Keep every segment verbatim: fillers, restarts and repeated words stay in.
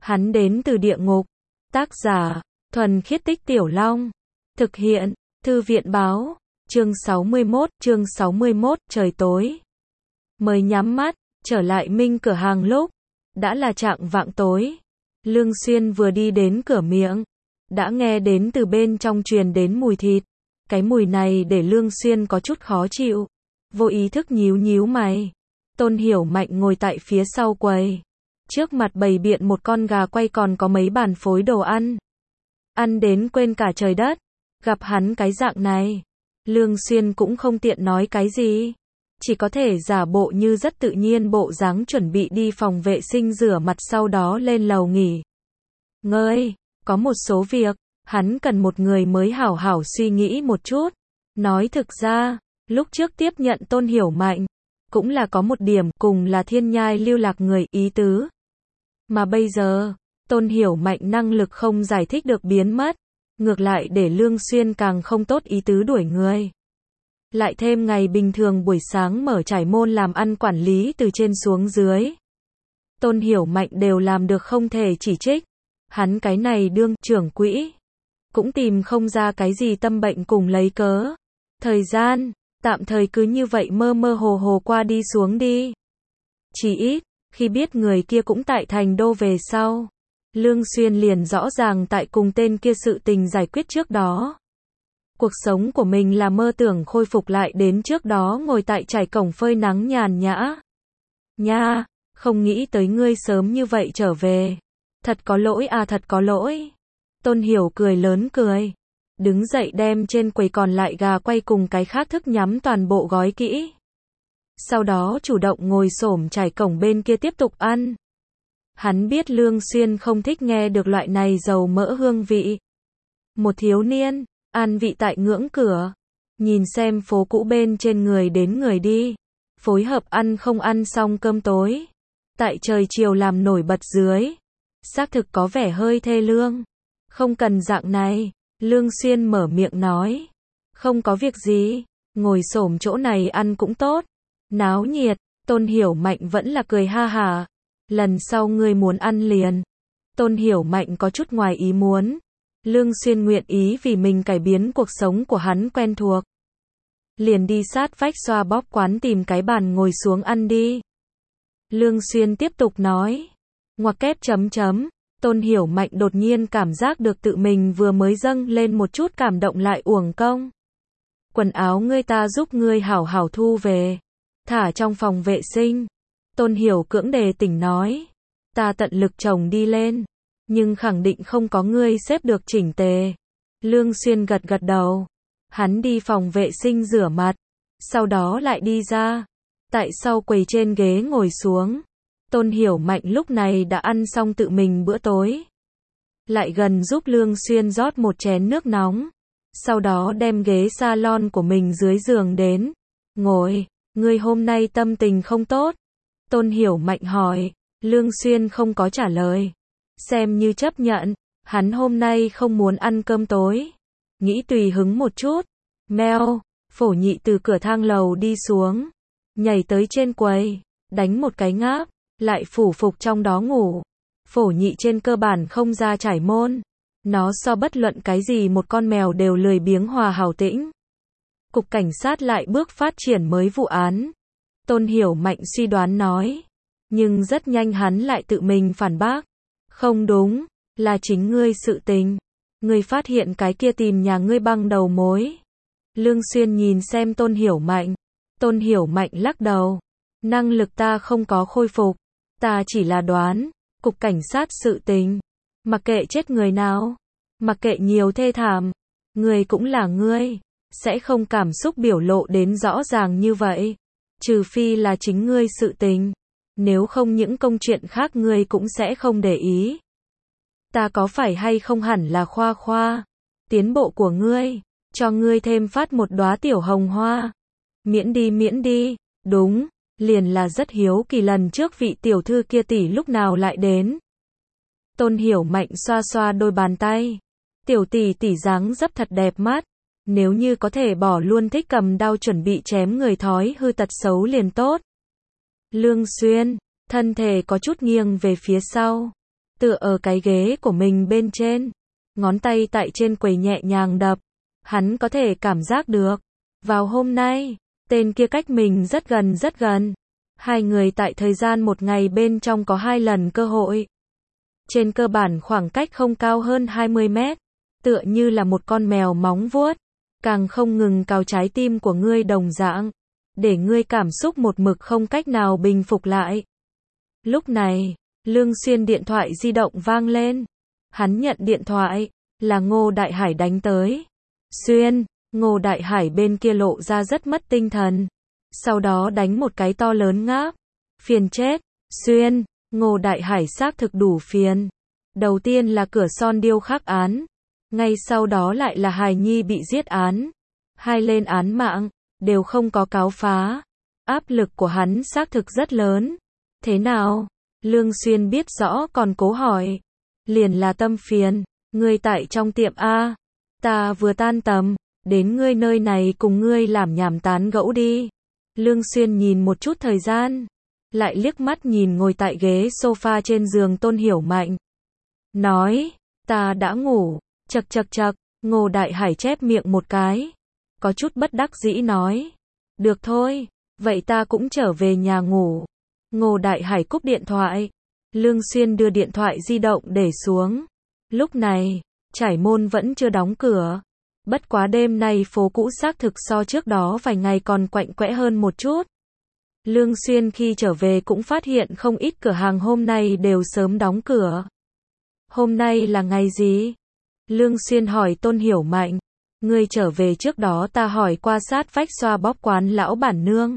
Hắn đến từ địa ngục. Tác giả, Thuần Khiết Tích Tiểu Long. Thực hiện, Thư viện báo. Chương sáu mươi mốt, chương sáu mươi mốt, trời tối. Mới nhắm mắt, trở lại Minh cửa hàng lúc. Đã là chạng vạng tối. Lương Xuyên vừa đi đến cửa miệng. Đã nghe đến từ bên trong truyền đến mùi thịt. Cái mùi này để Lương Xuyên có chút khó chịu. Vô ý thức nhíu nhíu mày. Tôn Hiểu Mạnh ngồi tại phía sau quầy. Trước mặt bày biện một con gà quay còn có mấy bàn phối đồ ăn. Ăn đến quên cả trời đất. Gặp hắn cái dạng này, Lương Xuyên cũng không tiện nói cái gì. Chỉ có thể giả bộ như rất tự nhiên bộ dáng chuẩn bị đi phòng vệ sinh rửa mặt sau đó lên lầu nghỉ. Ngơi, có một số việc, hắn cần một người mới hảo hảo suy nghĩ một chút. Nói thực ra, lúc trước tiếp nhận Tôn Hiểu Mạnh, cũng là có một điểm cùng là thiên nhai lưu lạc người ý tứ. Mà bây giờ, Tôn Hiểu Mạnh năng lực không giải thích được biến mất. Ngược lại để Lương Xuyên càng không tốt ý tứ đuổi người. Lại thêm ngày bình thường buổi sáng mở trải môn làm ăn quản lý từ trên xuống dưới. Tôn Hiểu Mạnh đều làm được không thể chỉ trích. Hắn cái này đương trưởng quỹ. Cũng tìm không ra cái gì tâm bệnh cùng lấy cớ. Thời gian, tạm thời cứ như vậy mơ mơ hồ hồ qua đi xuống đi. Chỉ ít, khi biết người kia cũng tại thành đô về sau. Lương Xuyên liền rõ ràng tại cùng tên kia sự tình giải quyết trước đó. Cuộc sống của mình là mơ tưởng khôi phục lại đến trước đó ngồi tại trải cổng phơi nắng nhàn nhã. Nha, không nghĩ tới ngươi sớm như vậy trở về. Thật có lỗi à thật có lỗi. Tôn Hiểu cười lớn cười. Đứng dậy đem trên quầy còn lại gà quay cùng cái khác thức nhắm toàn bộ gói kỹ. Sau đó chủ động ngồi xổm trải cổng bên kia tiếp tục ăn. Hắn biết Lương Xuyên không thích nghe được loại này dầu mỡ hương vị. Một thiếu niên, ăn vị tại ngưỡng cửa. Nhìn xem phố cũ bên trên người đến người đi. Phối hợp ăn không ăn xong cơm tối. Tại trời chiều làm nổi bật dưới. Xác thực có vẻ hơi thê lương. Không cần dạng này, Lương Xuyên mở miệng nói. Không có việc gì, ngồi xổm chỗ này ăn cũng tốt. Náo nhiệt, Tôn Hiểu Mạnh vẫn là cười ha hả. Lần sau ngươi muốn ăn liền. Tôn Hiểu Mạnh có chút ngoài ý muốn. Lương Xuyên nguyện ý vì mình cải biến cuộc sống của hắn quen thuộc. Liền đi sát vách xoa bóp quán tìm cái bàn ngồi xuống ăn đi. Lương Xuyên tiếp tục nói. Ngoặc kép chấm chấm. Tôn Hiểu Mạnh đột nhiên cảm giác được tự mình vừa mới dâng lên một chút cảm động lại uổng công. Quần áo ngươi ta giúp ngươi hảo hảo thu về. Thả trong phòng vệ sinh. Tôn Hiểu cưỡng đề tỉnh nói. Ta tận lực chồng đi lên. Nhưng khẳng định không có ngươi xếp được chỉnh tề. Lương Xuyên gật gật đầu. Hắn đi phòng vệ sinh rửa mặt. Sau đó lại đi ra. Tại sau quầy trên ghế ngồi xuống. Tôn Hiểu Mạnh lúc này đã ăn xong tự mình bữa tối. Lại gần giúp Lương Xuyên rót một chén nước nóng. Sau đó đem ghế salon của mình dưới giường đến. Ngồi, ngươi hôm nay tâm tình không tốt. Tôn Hiểu Mạnh hỏi. Lương Xuyên không có trả lời. Xem như chấp nhận. Hắn hôm nay không muốn ăn cơm tối. Nghĩ tùy hứng một chút. Mèo, Phổ Nhị từ cửa thang lầu đi xuống. Nhảy tới trên quầy. Đánh một cái ngáp. Lại phủ phục trong đó ngủ. Phổ Nhị trên cơ bản không ra trải môn. Nó so bất luận cái gì một con mèo đều lười biếng hòa hảo tĩnh. Cục cảnh sát lại bước phát triển mới vụ án. Tôn Hiểu Mạnh suy đoán nói. Nhưng rất nhanh hắn lại tự mình phản bác. Không đúng, là chính ngươi sự tình. Ngươi phát hiện cái kia tìm nhà ngươi băng đầu mối. Lương Xuyên nhìn xem Tôn Hiểu Mạnh. Tôn Hiểu Mạnh lắc đầu. Năng lực ta không có khôi phục. Ta chỉ là đoán. Cục cảnh sát sự tình. Mặc kệ chết người nào. Mặc kệ nhiều thê thảm. Ngươi cũng là ngươi. Sẽ không cảm xúc biểu lộ đến rõ ràng như vậy. Trừ phi là chính ngươi sự tình. Nếu không những công chuyện khác ngươi cũng sẽ không để ý. Ta có phải hay không hẳn là khoa khoa. Tiến bộ của ngươi. Cho ngươi thêm phát một đóa tiểu hồng hoa. Miễn đi miễn đi. Đúng. Liền là rất hiếu kỳ lần trước vị tiểu thư kia tỷ lúc nào lại đến. Tôn Hiểu Mạnh xoa xoa đôi bàn tay. Tiểu tỷ tỷ dáng dấp thật đẹp mắt. Nếu như có thể bỏ luôn thích cầm đao chuẩn bị chém người thói hư tật xấu liền tốt. Lương Xuyên, thân thể có chút nghiêng về phía sau. tựa ở cái ghế của mình bên trên, ngón tay tại trên quầy nhẹ nhàng đập. Hắn có thể cảm giác được, vào hôm nay, tên kia cách mình rất gần rất gần. Hai người tại thời gian một ngày bên trong có hai lần cơ hội. Trên cơ bản khoảng cách không cao hơn hai mươi mét, tựa như là một con mèo móng vuốt, càng không ngừng cào trái tim của ngươi đồng dạng, để ngươi cảm xúc một mực không cách nào bình phục lại. Lúc này, Lương Xuyên điện thoại di động vang lên. Hắn nhận điện thoại, là Ngô Đại Hải đánh tới. Xuyên, Ngô Đại Hải bên kia lộ ra rất mất tinh thần. Sau đó đánh một cái to lớn ngáp. Phiền chết, Xuyên, Ngô Đại Hải xác thực đủ phiền. Đầu tiên là cửa son điêu khắc án. Ngay sau đó lại là hài nhi bị giết án. Hai lên án mạng, đều không có cáo phá. Áp lực của hắn xác thực rất lớn. Thế nào? Lương Xuyên biết rõ còn cố hỏi. Liền là tâm phiền, ngươi tại trong tiệm A. Ta vừa tan tầm, đến ngươi nơi này cùng ngươi làm nhảm tán gẫu đi. Lương Xuyên nhìn một chút thời gian, lại liếc mắt nhìn ngồi tại ghế sofa trên giường Tôn Hiểu Mạnh. Nói, ta đã ngủ, chậc chậc chậc, Ngô Đại Hải chép miệng một cái. Có chút bất đắc dĩ nói. Được thôi, vậy ta cũng trở về nhà ngủ. Ngô Đại Hải cúp điện thoại. Lương Xuyên đưa điện thoại di động để xuống. Lúc này, Trải Môn vẫn chưa đóng cửa. Bất quá đêm nay phố cũ xác thực so trước đó vài ngày còn quạnh quẽ hơn một chút. Lương Xuyên khi trở về cũng phát hiện không ít cửa hàng hôm nay đều sớm đóng cửa. Hôm nay là ngày gì? Lương Xuyên hỏi Tôn Hiểu Mạnh. Ngươi trở về trước đó ta hỏi qua sát vách xoa bóp quán lão bản nương.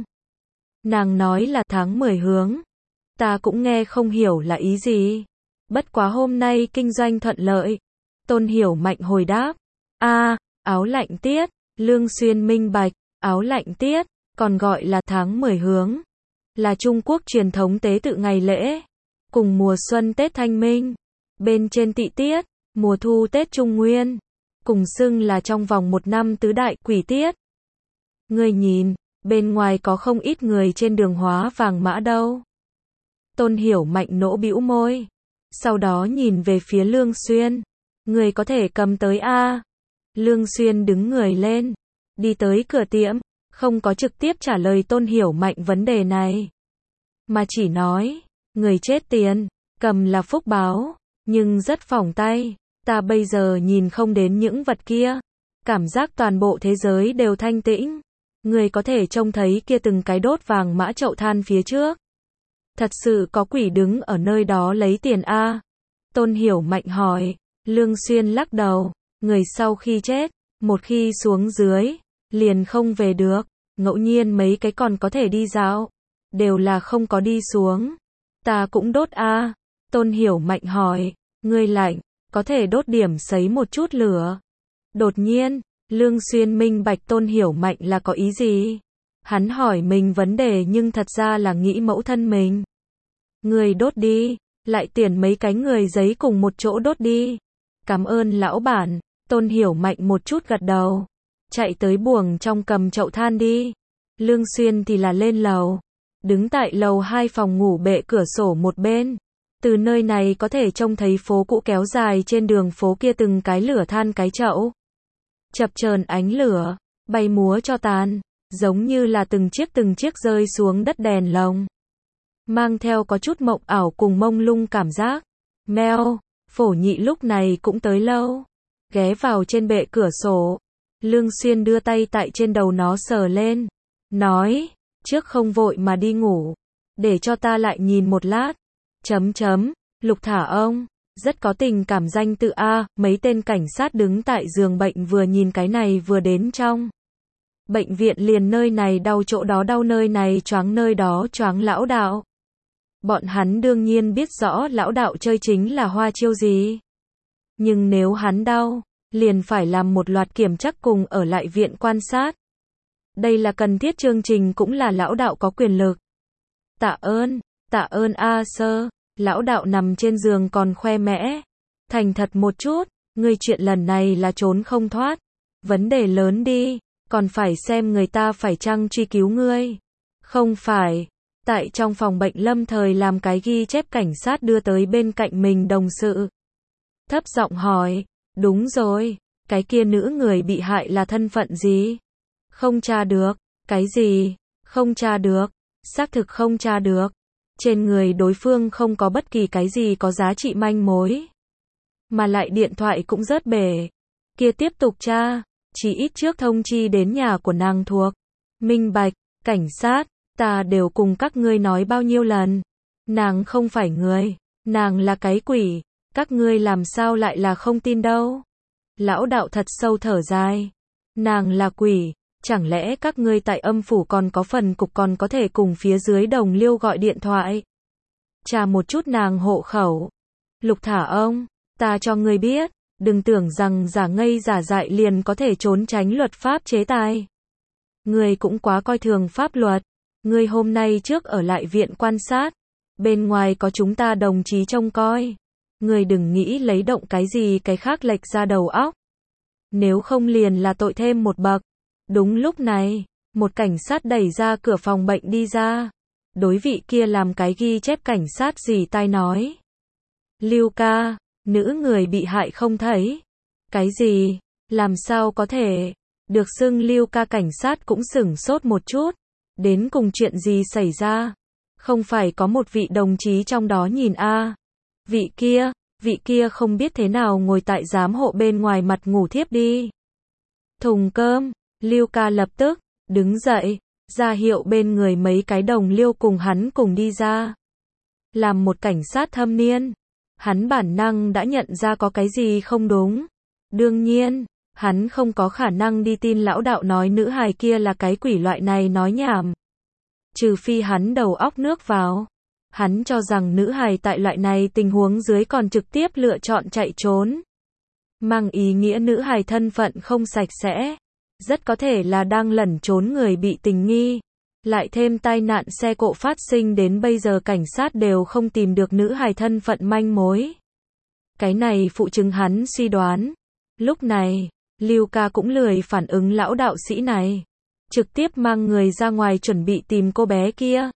Nàng nói là tháng mười hướng. Ta cũng nghe không hiểu là ý gì. Bất quá hôm nay kinh doanh thuận lợi. Tôn Hiểu Mạnh hồi đáp. A, áo lạnh tiết. Lương Xuyên minh bạch. Áo lạnh tiết, còn gọi là tháng mười hướng. Là Trung Quốc truyền thống tế tự ngày lễ. Cùng mùa xuân Tết Thanh Minh. Bên trên tỵ tiết, mùa thu Tết Trung Nguyên. Cùng xưng là trong vòng một năm tứ đại quỷ tiết. Ngươi nhìn, bên ngoài có không ít người trên đường hóa vàng mã đâu. Tôn Hiểu Mạnh nỗ bĩu môi. Sau đó nhìn về phía Lương Xuyên. Người có thể cầm tới A. Lương Xuyên đứng người lên. Đi tới cửa tiệm. Không có trực tiếp trả lời Tôn Hiểu Mạnh vấn đề này. Mà chỉ nói. Người chết tiền. Cầm là phúc báo. Nhưng rất phỏng tay. Ta bây giờ nhìn không đến những vật kia. Cảm giác toàn bộ thế giới đều thanh tĩnh. Người có thể trông thấy kia từng cái đốt vàng mã chậu than phía trước. Thật sự có quỷ đứng ở nơi đó lấy tiền A. Tôn Hiểu Mạnh hỏi. Lương Xuyên lắc đầu. Người sau khi chết, một khi xuống dưới, liền không về được. Ngẫu nhiên mấy cái còn có thể đi dạo. Đều là không có đi xuống. Ta cũng đốt A. Tôn Hiểu Mạnh hỏi. Ngươi lạnh, có thể đốt điểm sấy một chút lửa. Đột nhiên, Lương Xuyên minh bạch Tôn Hiểu Mạnh là có ý gì. Hắn hỏi mình vấn đề nhưng thật ra là nghĩ mẫu thân mình. Người đốt đi, lại tiền mấy cái người giấy cùng một chỗ đốt đi. Cảm ơn lão bản. Tôn Hiểu Mạnh một chút gật đầu. Chạy tới buồng trong cầm chậu than đi. Lương Xuyên thì là lên lầu. Đứng tại lầu hai phòng ngủ bệ cửa sổ một bên. Từ nơi này có thể trông thấy phố cũ kéo dài trên đường phố kia từng cái lửa than cái chậu. Chập chờn ánh lửa, bay múa cho tàn, giống như là từng chiếc từng chiếc rơi xuống đất đèn lồng. Mang theo có chút mộng ảo cùng mông lung cảm giác. Mèo, Phổ Nhị lúc này cũng tới lâu. Ghé vào trên bệ cửa sổ. Lương Xuyên đưa tay tại trên đầu nó sờ lên. Nói, trước không vội mà đi ngủ. Để cho ta lại nhìn một lát. Chấm chấm, Lục Thả ông. Rất có tình cảm danh tự A. Mấy tên cảnh sát đứng tại giường bệnh vừa nhìn cái này vừa đến trong bệnh viện liền nơi này đau chỗ đó đau nơi này choáng nơi đó choáng lão đạo. Bọn hắn đương nhiên biết rõ lão đạo chơi chính là hoa chiêu gì. Nhưng nếu hắn đau, liền phải làm một loạt kiểm chắc cùng ở lại viện quan sát. Đây là cần thiết chương trình cũng là lão đạo có quyền lực. Tạ ơn, tạ ơn A Sơ. Lão đạo nằm trên giường còn khoe mẽ. Thành thật một chút, ngươi chuyện lần này là trốn không thoát. Vấn đề lớn đi, còn phải xem người ta phải chăng truy cứu ngươi. Không phải, Tại trong phòng bệnh lâm thời làm cái ghi chép cảnh sát đưa tới bên cạnh mình đồng sự. Thấp giọng hỏi, đúng rồi, cái kia nữ người bị hại là thân phận gì? Không tra được, cái gì? Không tra được, xác thực không tra được. Trên người đối phương không có bất kỳ cái gì có giá trị manh mối. Mà lại điện thoại cũng rớt bể. Kia tiếp tục tra, chỉ ít trước thông chi đến nhà của nàng thuộc. Minh bạch, cảnh sát, ta đều cùng các ngươi nói bao nhiêu lần. Nàng không phải người, nàng là cái quỷ, các ngươi làm sao lại là không tin đâu. Lão đạo thật sâu thở dài. Nàng là quỷ, chẳng lẽ các ngươi tại âm phủ còn có phần cục còn có thể cùng phía dưới đồng liêu gọi điện thoại. Tra một chút nàng hộ khẩu. Lục thả ông, ta cho ngươi biết, đừng tưởng rằng giả ngây giả dại liền có thể trốn tránh luật pháp chế tài. Ngươi cũng quá coi thường pháp luật. Ngươi hôm nay trước ở lại viện quan sát, bên ngoài có chúng ta đồng chí trông coi. Ngươi đừng nghĩ lấy động cái gì cái khác lệch ra đầu óc. Nếu không liền là tội thêm một bậc. Đúng lúc này, một cảnh sát đẩy ra cửa phòng bệnh đi ra. Đối vị kia làm cái ghi chép cảnh sát gì tai nói. Lưu ca, nữ người bị hại không thấy. Cái gì? Làm sao có thể? Được xưng Lưu ca cảnh sát cũng sửng sốt một chút. Đến cùng chuyện gì xảy ra? Không phải có một vị đồng chí trong đó nhìn a à. Vị kia, vị kia không biết thế nào ngồi tại giám hộ bên ngoài mặt ngủ thiếp đi. Thùng cơm, Lưu ca lập tức, đứng dậy, ra hiệu bên người mấy cái đồng liêu cùng hắn cùng đi ra. Làm một cảnh sát thâm niên, hắn bản năng đã nhận ra có cái gì không đúng. Đương nhiên, hắn không có khả năng đi tin lão đạo nói nữ hài kia là cái quỷ loại này nói nhảm. Trừ phi hắn đầu óc nước vào. Hắn cho rằng nữ hài tại loại này tình huống dưới còn trực tiếp lựa chọn chạy trốn. Mang ý nghĩa nữ hài thân phận không sạch sẽ. Rất có thể là đang lẩn trốn người bị tình nghi. Lại thêm tai nạn xe cộ phát sinh đến bây giờ cảnh sát đều không tìm được nữ hài thân phận manh mối. Cái này phụ chứng hắn suy đoán. Lúc này, Lưu ca cũng lười phản ứng lão đạo sĩ này. Trực tiếp mang người ra ngoài chuẩn bị tìm cô bé kia.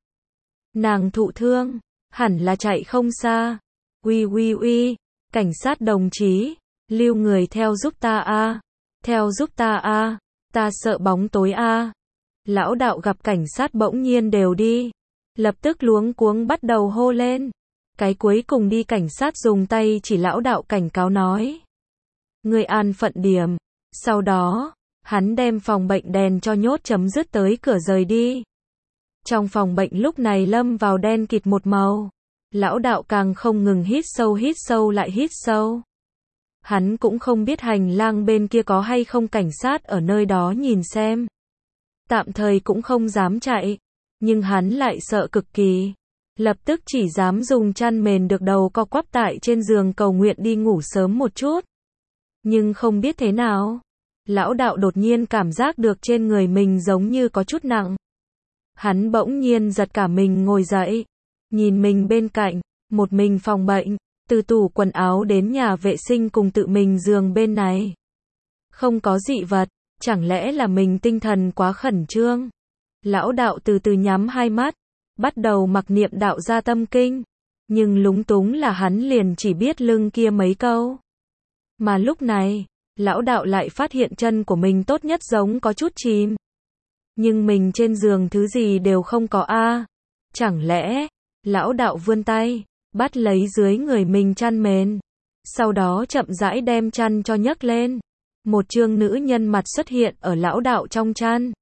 Nàng thụ thương, hẳn là chạy không xa. Uy uy uy, cảnh sát đồng chí, Lưu người theo giúp ta a, theo giúp ta a, ta sợ bóng tối a. Lão đạo gặp cảnh sát bỗng nhiên đều đi, lập tức luống cuống bắt đầu hô lên. Cái cuối cùng đi cảnh sát dùng tay chỉ lão đạo cảnh cáo nói. Người an phận điểm. Sau đó, hắn đem phòng bệnh đèn cho nhốt chấm dứt tới cửa rời đi. Trong phòng bệnh lúc này lâm vào đen kịt một màu. Lão đạo càng không ngừng hít sâu hít sâu lại hít sâu. Hắn cũng không biết hành lang bên kia có hay không cảnh sát ở nơi đó nhìn xem. Tạm thời cũng không dám chạy. Nhưng hắn lại sợ cực kỳ. Lập tức chỉ dám dùng chăn mền được đầu co quắp tại trên giường cầu nguyện đi ngủ sớm một chút. Nhưng không biết thế nào. Lão đạo đột nhiên cảm giác được trên người mình giống như có chút nặng. Hắn bỗng nhiên giật cả mình ngồi dậy. Nhìn mình bên cạnh, một mình phòng bệnh, từ tủ quần áo đến nhà vệ sinh cùng tự mình giường bên này. Không có dị vật, chẳng lẽ là mình tinh thần quá khẩn trương. Lão đạo từ từ nhắm hai mắt, bắt đầu mặc niệm đạo gia tâm kinh. Nhưng lúng túng là hắn liền chỉ biết lưng kia mấy câu. Mà lúc này, lão đạo lại phát hiện chân của mình tốt nhất giống có chút chìm. Nhưng mình trên giường thứ gì đều không có a. Chẳng lẽ, lão đạo vươn tay, bắt lấy dưới người mình chăn mền. Sau đó chậm rãi đem chăn cho nhấc lên. Một trương nữ nhân mặt xuất hiện ở lão đạo trong chăn.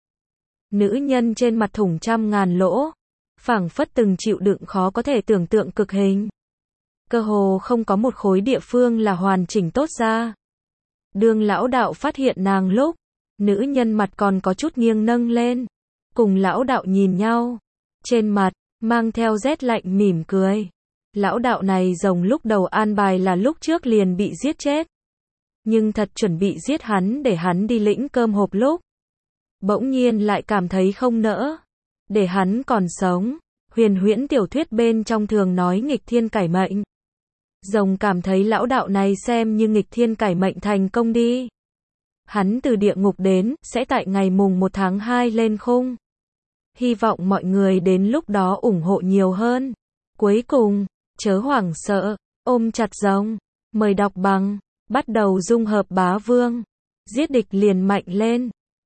Nữ nhân trên mặt thủng trăm ngàn lỗ. Phảng phất từng chịu đựng khó có thể tưởng tượng cực hình. Cơ hồ không có một khối địa phương là hoàn chỉnh tốt ra. Đương lão đạo phát hiện nàng lúc, nữ nhân mặt còn có chút nghiêng nâng lên. Cùng lão đạo nhìn nhau. Trên mặt, mang theo rét lạnh mỉm cười. Lão đạo này rồng lúc đầu an bài là lúc trước liền bị giết chết. Nhưng thật chuẩn bị giết hắn để hắn đi lĩnh cơm hộp lúc. Bỗng nhiên lại cảm thấy không nỡ. Để hắn còn sống. Huyền huyễn tiểu thuyết bên trong thường nói nghịch thiên cải mệnh. Rồng cảm thấy lão đạo này xem như nghịch thiên cải mệnh thành công đi. Hắn từ địa ngục đến, sẽ tại ngày mùng một tháng hai lên khung. Hy vọng mọi người đến lúc đó ủng hộ nhiều hơn. Cuối cùng, chớ hoảng sợ, ôm chặt rồng. Mời đọc bằng, bắt đầu dung hợp bá vương. Giết địch liền mạnh lên.